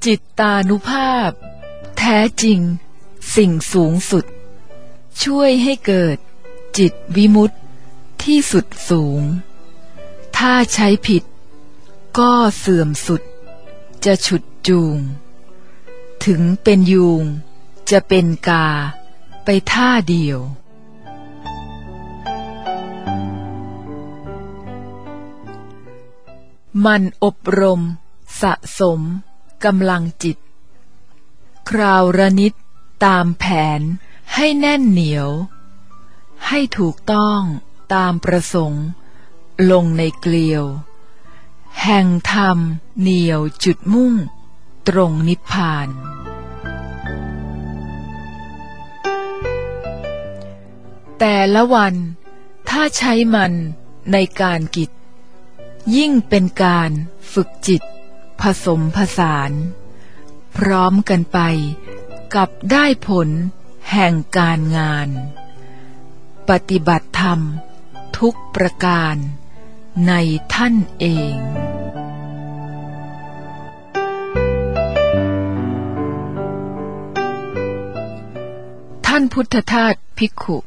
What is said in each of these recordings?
จิตตานุภาพแท้จริงสิ่งสูงสุดช่วยให้เกิดจิตวิมุตติที่สุดสูงถ้าใช้ผิดก็เสื่อมสุดจะฉุดจูงถึงเป็นยูงจะเป็นกาไปท่าเดียวมันอบรมสะสมกำลังจิตคราวระนิดตามแผนให้แน่นเหนียวให้ถูกต้องตามประสงค์ลงในเกลียวแห่งธรรมเหนียวจุดมุ่งตรงนิพพานแต่ละวันถ้าใช้มันในการกิจยิ่งเป็นการฝึกจิตผสมผสานพร้อมกันไปกับได้ผลแห่งการงานปฏิบัติธรรมทุกประการในท่านเองท่านพุทธทาสภิกขุ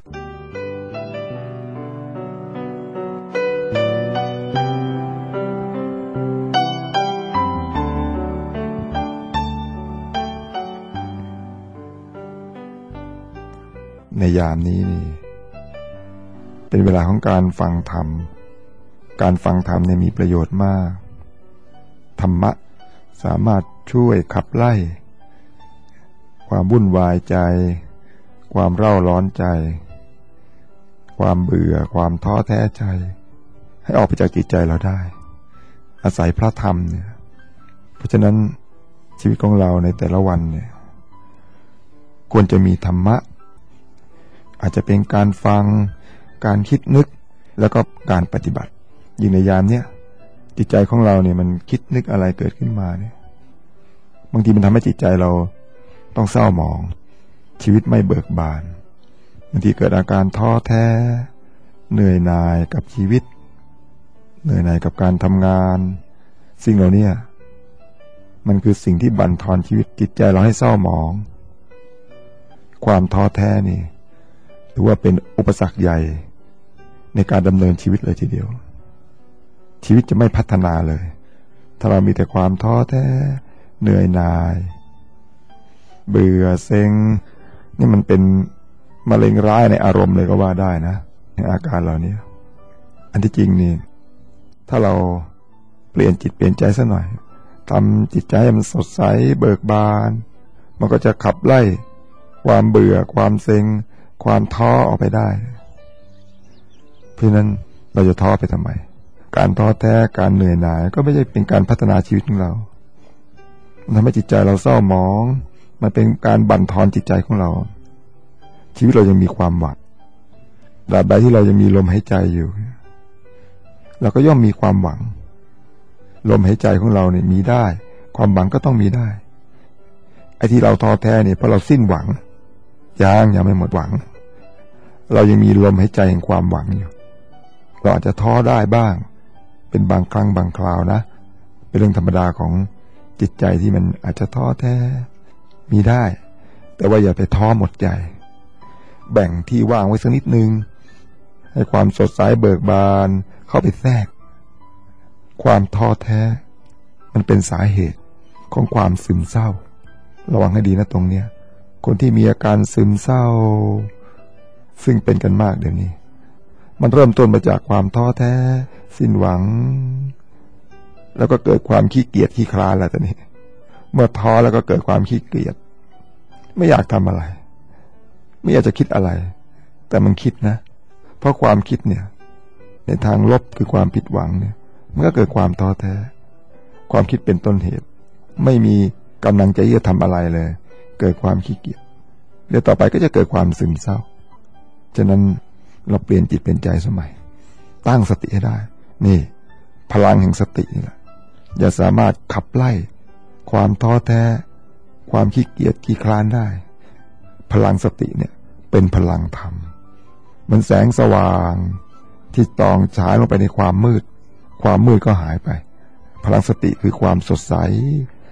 ในยามนี้นี่เป็นเวลาของการฟังธรรมการฟังธรรมเนี่ยมีประโยชน์มากธรรมะสามารถช่วยขับไล่ความวุ่นวายใจความเร่าร้อนใจความเบื่อความท้อแท้ใจให้ออกไปจากจิตใจเราได้อาศัยพระธรรมเนี่ยเพราะฉะนั้นชีวิตของเราในแต่ละวันเนี่ยควรจะมีธรรมะอาจจะเป็นการฟังการคิดนึกแล้วก็การปฏิบัติยิ่งในยามเนี้ยจิตใจของเราเนี่ยมันคิดนึกอะไรเกิดขึ้นมาเนี่ยบางทีมันทำให้จิตใจเราต้องเศร้าหมองชีวิตไม่เบิกบานบางทีเกิดอาการท้อแท้เหนื่อยหน่ายกับชีวิตเหนื่อยหน่ายกับการทำงานสิ่งเหล่านี้มันคือสิ่งที่บั่นทอนชีวิตจิตใจเราให้เศร้าหมองความท้อแท้นี่ถือว่าเป็นอุปสรรคใหญ่ในการดำเนินชีวิตเลยทีเดียวชีวิตจะไม่พัฒนาเลยถ้าเรามีแต่ความท้อแท้เหนื่อยหน่ายเบื่อเซ็งนี่มันเป็นมะเร็งร้ายในอารมณ์เลยก็ว่าได้นะในอาการเหล่านี้อันที่จริงนี่ถ้าเราเปลี่ยนจิตเปลี่ยนใจสักหน่อยทำจิตใจให้มันสดใสเบิกบานมันก็จะขับไล่ความเบื่อความเซ็งความท้อออกไปได้เพราะนั้นเราจะท้อไปทำไมการท้อแท้การเหนื่อยหน่ายก็ไม่ใช่เป็นการพัฒนาชีวิตของเรามันทำให้จิตใจเราเศร้าหมองมันเป็นการบั่นทอนจิตใจของเราชีวิตเรายังมีความหวังตราบใดที่เรายังมีลมหายใจอยู่เราก็ย่อมมีความหวังลมหายใจของเราเนี่ยมีได้ความหวังก็ต้องมีได้ไอ้ที่เราท้อแท้เนี่ยเพราะเราสิ้นหวังยังไม่หมดหวังเรายังมีลมหายใจแห่งความหวังอยู่เราอาจจะท้อได้บ้างเป็นบางครั้งบางคราวนะเป็นเรื่องธรรมดาของจิตใจที่มันอาจจะท้อแท้มีได้แต่ว่าอย่าไปท้อหมดใจแบ่งที่ว่างไว้สักนิดนึงให้ความสดใสเบิกบานเข้าไปแทรกความท้อแท้มันเป็นสาเหตุของความซึมเศร้าระวังให้ดีนะตรงเนี้ยคนที่มีอาการซึมเศร้าซึ่งเป็นกันมากเดี๋ยวนี้มันเริ่มต้นมาจากความท้อแท้สิ้นหวังแล้วก็เกิดความขี้เกียจขี้คลาดแล้วตอนนี้เมื่อท้อแล้วก็เกิดความขี้เกียจไม่อยากทำอะไรไม่อยากจะคิดอะไรแต่มันคิดนะเพราะความคิดเนี่ยในทางลบคือความผิดหวังเนี่ยมันก็เกิดความท้อแท้ความคิดเป็นต้นเหตุไม่มีกำลังใจที่จะทำอะไรเลยเกิดความขี้เกียจเดี๋ยวต่อไปก็จะเกิดความซึมเศร้าฉะนั้นเราเปลี่ยนจิตเปลี่ยนใจสมัยตั้งสติให้ได้นี่พลังแห่งสตินี่แหละจะสามารถขับไล่ความท้อแท้ความขี้เกียจขี้คลานได้พลังสติเนี่ยเป็นพลังธรรมมันแสงสว่างที่ตองฉายลงไปในความมืดความมืดก็หายไปพลังสติคือความสดใส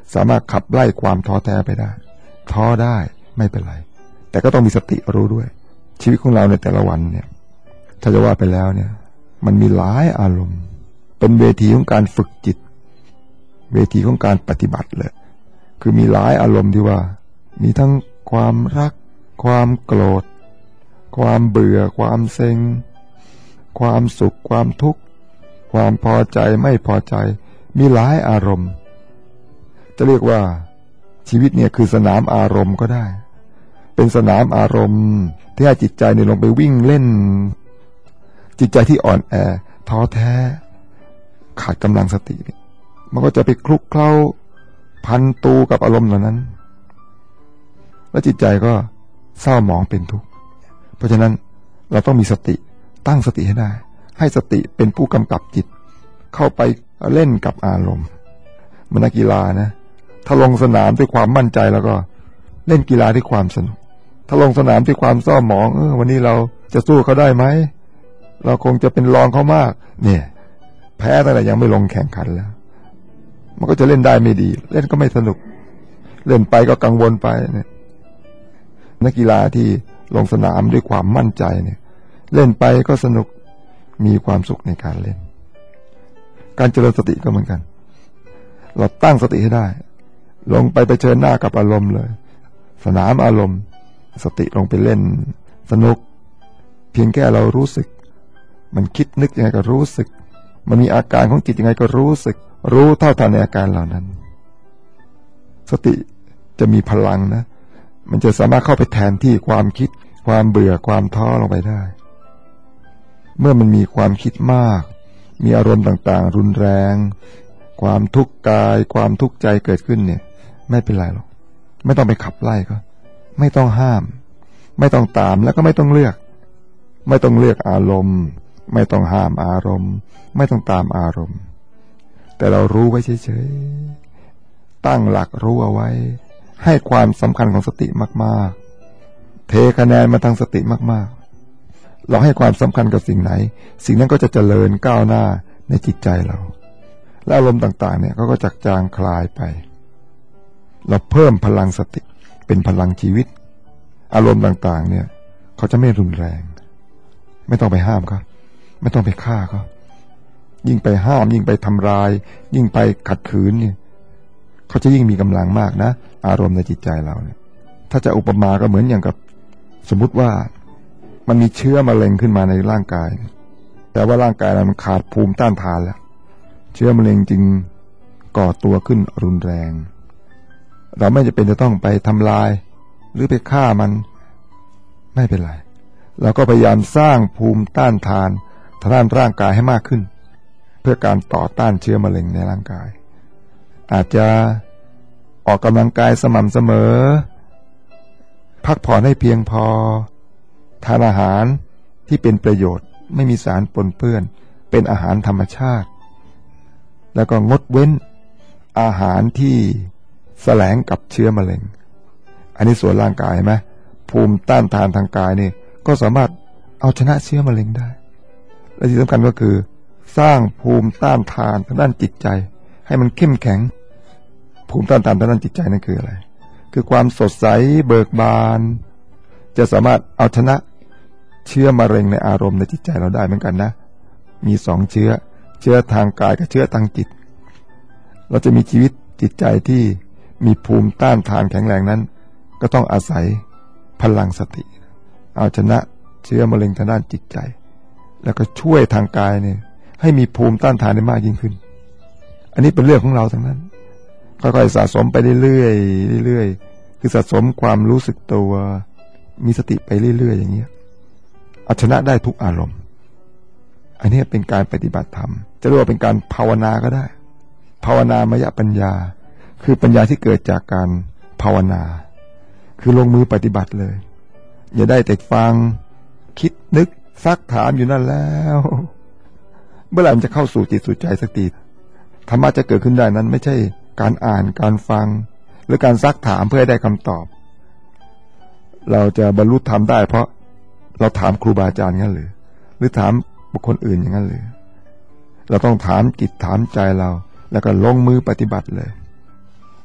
สามารถขับไล่ความท้อแท้ไปได้ท้อได้ไม่เป็นไรแต่ก็ต้องมีสติรู้ด้วยชีวิตของเราในแต่ละวันเนี่ยถ้าจะว่าไปแล้วเนี่ยมันมีหลายอารมณ์เป็นเวทีของการฝึกจิตเวทีของการปฏิบัติเลยคือมีหลายอารมณ์ที่ว่ามีทั้งความรักความโกรธความเบื่อความเซ็งความสุขความทุกข์ความพอใจไม่พอใจมีหลายอารมณ์จะเรียกว่าชีวิตเนี่ยคือสนามอารมณ์ก็ได้เป็นสนามอารมณ์ที่ให้จิตใจเนี่ยลงไปวิ่งเล่นจิตใจที่อ่อนแอท้อแท้ขาดกำลังสติมันก็จะไปคลุกเคล้าพันตูกับอารมณ์เหล่านั้นแล้วจิตใจก็เศร้าหมองเป็นทุกข์เพราะฉะนั้นเราต้องมีสติตั้งสติให้ได้ให้สติเป็นผู้กำกับจิตเข้าไปเล่นกับอารมณ์เหมือนนักกีฬานะถ้าลงสนามด้วยความมั่นใจแล้วก็เล่นกีฬาด้วยความสนุกถ้าลงสนามด้วยความเศร้าหมองวันนี้เราจะสู้เขาได้ไหมเราคงจะเป็นรองเขามากเนี่ยแพ้ตั้งแต่ยังไม่ลงแข่งขันแล้วมันก็จะเล่นได้ไม่ดีเล่นก็ไม่สนุกเล่นไปก็กังวลไปเนี่ยนักกีฬาที่ลงสนามด้วยความมั่นใจเนี่ยเล่นไปก็สนุกมีความสุขในการเล่นการเจริญสติก็เหมือนกันเราตั้งสติให้ได้ลงไปเผชิญหน้ากับอารมณ์เลยสนามอารมณ์สติลงไปเล่นสนุกเพียงแค่เรารู้สึกมันคิดนึกยังไงก็รู้สึกมันมีอาการของจิตยังไงก็รู้สึกรู้เท่าทันในอาการเหล่านั้นสติจะมีพลังนะมันจะสามารถเข้าไปแทนที่ความคิดความเบื่อความท้อลงไปได้เมื่อมันมีความคิดมากมีอารมณ์ต่างๆรุนแรงความทุกข์กายความทุกข์ใจเกิดขึ้นเนี่ยไม่เป็นไรหรอกไม่ต้องไปขับไล่ก็ไม่ต้องห้ามไม่ต้องตามแล้วก็ไม่ต้องเลือกไม่ต้องเลือกอารมณ์ไม่ต้องห้ามอารมณ์ไม่ต้องตามอารมณ์แต่เรารู้ไว้เฉยๆตั้งหลักรู้เอาไว้ให้ความสำคัญของสติมากๆเทคะแนนมาทางสติมากๆเราให้ความสำคัญกับสิ่งไหนสิ่งนั้นก็จะเจริญก้าวหน้าในจิตใจเราและอารมณ์ต่างๆเนี่ยก็จะจางคลายไปเราเพิ่มพลังสติเป็นพลังชีวิตอารมณ์ต่างๆเนี่ยเขาจะไม่รุนแรงไม่ต้องไปห้ามเขาไม่ต้องไปฆ่าเขายิ่งไปห้ามยิ่งไปทำลายยิ่งไปขัดขืนเนี่ยเขาจะยิ่งมีกำลังมากนะอารมณ์ในจิตใจเราเนี่ยถ้าจะอุปมาก็เหมือนอย่างกับสมมุติว่ามันมีเชื้อมะเร็งขึ้นมาในร่างกายแต่ว่าร่างกายเรามันขาดภูมิต้านทานแล้วเชื้อมะเร็งจึงก่อตัวขึ้นรุนแรงเราไม่จำเป็นจะต้องไปทำลายหรือไปฆ่ามันไม่เป็นไรเราก็พยายามสร้างภูมิต้านทานทางด้านร่างกายให้มากขึ้นเพื่อการต่อต้านเชื้อมะเร็งในร่างกายอาจจะออกกำลังกายสม่ำเสมอพักผ่อนให้เพียงพอทานอาหารที่เป็นประโยชน์ไม่มีสารปนเปื้อนเป็นอาหารธรรมชาติแล้วก็งดเว้นอาหารที่แสลงกับเชื้อมะเร็งอันนี้ส่วนร่างกายไหมภูมิต้านทานทางกายนี่ก็สามารถเอาชนะเชื้อมะเร็งได้และที่สำคัญก็คือสร้างภูมิต้านทานทางด้านจิตใจให้มันเข้มแข็งภูมิต้านทานทางด้านจิตใจนั่นคืออะไรคือความสดใสเบิกบานจะสามารถเอาชนะเชื้อมะเร็งในอารมณ์ในจิตใจเราได้เหมือนกันนะมีสองเชื้อทางกายกับเชื้อทางจิตเราจะมีชีวิตจิตใจที่มีภูมิต้านทานแข็งแรงนั้นก็ต้องอาศัยพลังสติเอาชนะเชื้อมะเร็งทางด้านจิตใจแล้วก็ช่วยทางกายเนี่ยให้มีภูมิต้านทานได้มากยิ่งขึ้นอันนี้เป็นเรื่องของเราทั้งนั้นค่อยๆสะสมไปเรื่อยๆคือสะสมความรู้สึกตัวมีสติไปเรื่อยๆอย่างเงี้ยเอาชนะได้ทุกอารมณ์อันนี้เป็นการปฏิบัติธรรมจะเรียกว่าเป็นการภาวนาก็ได้ภาวนามยปัญญาคือปัญญาที่เกิดจากการภาวนาคือลงมือปฏิบัติเลยอย่าได้แต่ฟังคิดนึกซักถามอยู่นั่นแล้วเมื่อไหร่มันจะเข้าสู่จิตสู่ใจสักทีธรรมะจะเกิดขึ้นได้นั้นไม่ใช่การอ่านการฟังหรือการซักถามเพื่อให้ได้คำตอบเราจะบรรลุธรรมได้เพราะเราถามครูบาอาจารย์งั้นหรือถามบุคคลอื่นอย่างนั้นหรือเราต้องถามจิตถามใจเราแล้วก็ลงมือปฏิบัติเลย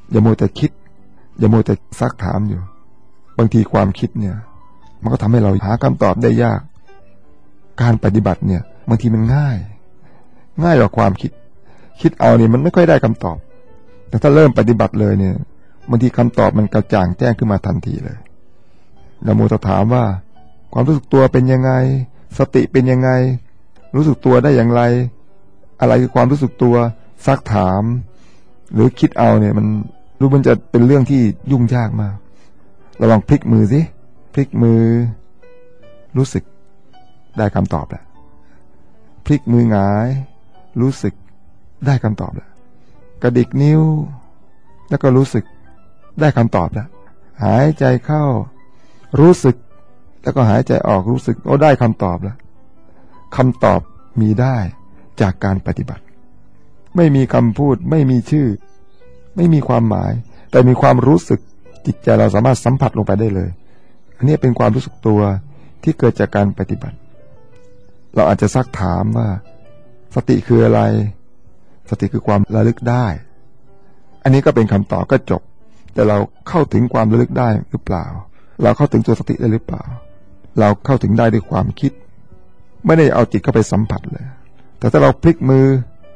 อย่ามัวแต่คิดอย่ามัวแต่ซักถามอยู่บางทีความคิดเนี่ยมันก็ทำให้เราหาคำตอบได้ยากการปฏิบัติเนี่ยบางทีมันง่ายกว่าความคิดเอาเนี่ยมันไม่ค่อยได้คำตอบแต่ถ้าเริ่มปฏิบัติเลยเนี่ยบางทีคำตอบมันกระจ่างแจ้งขึ้นมาทันทีเลยอย่ามัวแต่ถามว่าความรู้สึกตัวเป็นยังไงสติเป็นยังไงรู้สึกตัวได้อย่างไรอะไรคือความรู้สึกตัวซักถามหรือคิดเอาเนี่ยมันจะเป็นเรื่องที่ยุ่งยากมากเราลองพลิกมือสิพลิกมือรู้สึกได้คำตอบแล้วพลิกมือหงายรู้สึกได้คำตอบแล้วกระดิกนิ้วแล้วก็รู้สึกได้คำตอบแล้วหายใจเข้ารู้สึกแล้วก็หายใจออกรู้สึกได้คำตอบแล้วคำตอบมีได้จากการปฏิบัติไม่มีคำพูดไม่มีชื่อไม่มีความหมายแต่มีความรู้สึกจิตใจเราสามารถสัมผัสลงไปได้เลยอันนี้เป็นความรู้สึกตัวที่เกิดจากการปฏิบัติเราอาจจะซักถามว่าสติคืออะไรสติคือความระลึกได้อันนี้ก็เป็นคำตอบก็จบแต่เราเข้าถึงความระลึกได้หรือเปล่าเราเข้าถึงตัวสติได้หรือเปล่าเราเข้าถึงได้ด้วยความคิดไม่ได้เอาจิตเข้าไปสัมผัสเลยแต่ถ้าเราพลิกมือ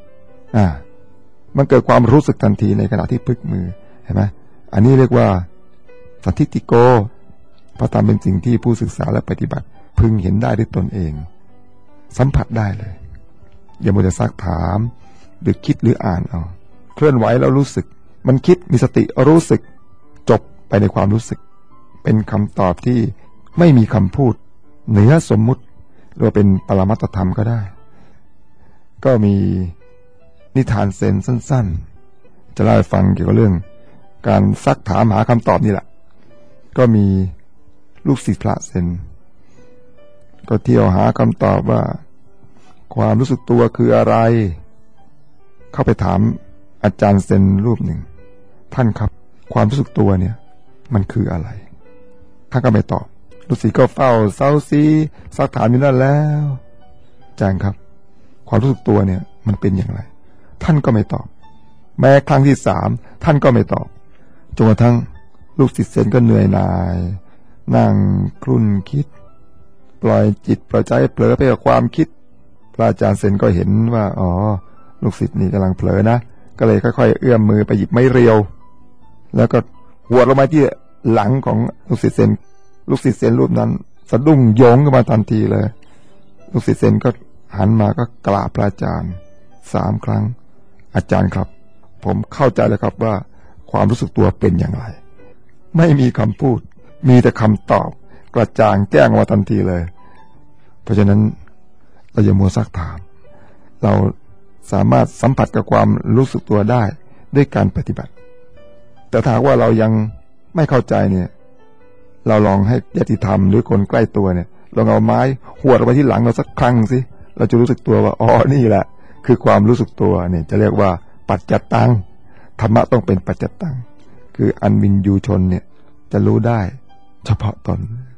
มันเกิดความรู้สึกทันทีในขณะที่พลิกมือเห็นไหมอันนี้เรียกว่าสันทิฏฐิโกเพราะทำเป็นสิ่งที่ผู้ศึกษาและปฏิบัติพึงเห็นได้ด้วยตนเองสัมผัสได้เลยอย่ามัวแต่ซักถามหรือคิดหรืออ่านเอาเคลื่อนไหวแล้วรู้สึกมันคิดมีสติรู้สึกจบไปในความรู้สึกเป็นคำตอบที่ไม่มีคำพูดเหนือสมมุติหรือเป็นปรมัตถธรรมก็ได้ก็มีนิทานเซนสั้นๆจะเล่าให้ฟังเกี่ยวกับเรื่องการซักถามหาคำตอบนี่แหละก็มีลูกศิษย์พระเซนก็เที่ยวหาคำตอบว่าความรู้สึกตัวคืออะไรเข้าไปถามอาจารย์เซนรูปหนึ่งท่านครับความรู้สึกตัวเนี่ยมันคืออะไรท่านก็ไม่ตอบลูกศิษย์ก็เฝ้าเซาซีซักถามอยู่นั่นแล้วอาจารย์ครับความรู้สึกตัวเนี่ยมันเป็นอย่างไรท่านก็ไม่ตอบแม้ครั้งที่3ท่านก็ไม่ตอบจนกระทั่งลูกศิษย์เซนก็เหนื่อยหน่ายนั่งครุ่นคิดปล่อยจิตปล่อยใจเผลอไปกับความคิดพระอาจารย์เซนก็เห็นว่าลูกศิษย์นี่กำลังเผลอนะก็เลยค่อยๆเอื้อมมือไปหยิบไม้เรียวแล้วก็หัวลงมาที่หลังของลูกศิษย์เซนลูกศิษย์เซนรูปนั้นสะดุ้งโยงขึ้นมาทันทีเลยลูกศิษย์เซนก็หันมาก็กราบพระอาจารย์3 ครั้งอาจารย์ครับผมเข้าใจแล้วครับว่าความรู้สึกตัวเป็นอย่างไรไม่มีคำพูดมีแต่คำตอบกระจ่างแจ้งมาทันทีเลยเพราะฉะนั้นเราอย่ามัวซักถามเราสามารถสัมผัสกับความรู้สึกตัวได้ด้วยการปฏิบัติแต่ถ้าว่าเรายังไม่เข้าใจเนี่ยเราลองให้ญาติธรรมหรือคนใกล้ตัวเนี่ยลองเอาไม้หวดไปที่หลังเราสักครั้งสิเราจะรู้สึกตัวว่านี่แหละคือความรู้สึกตัวเนี่ยจะเรียกว่าปัจจตังธรรมะต้องเป็นปัจจตังคืออันวินยูชนเนี่ยจะรู้ได้เฉพาะตน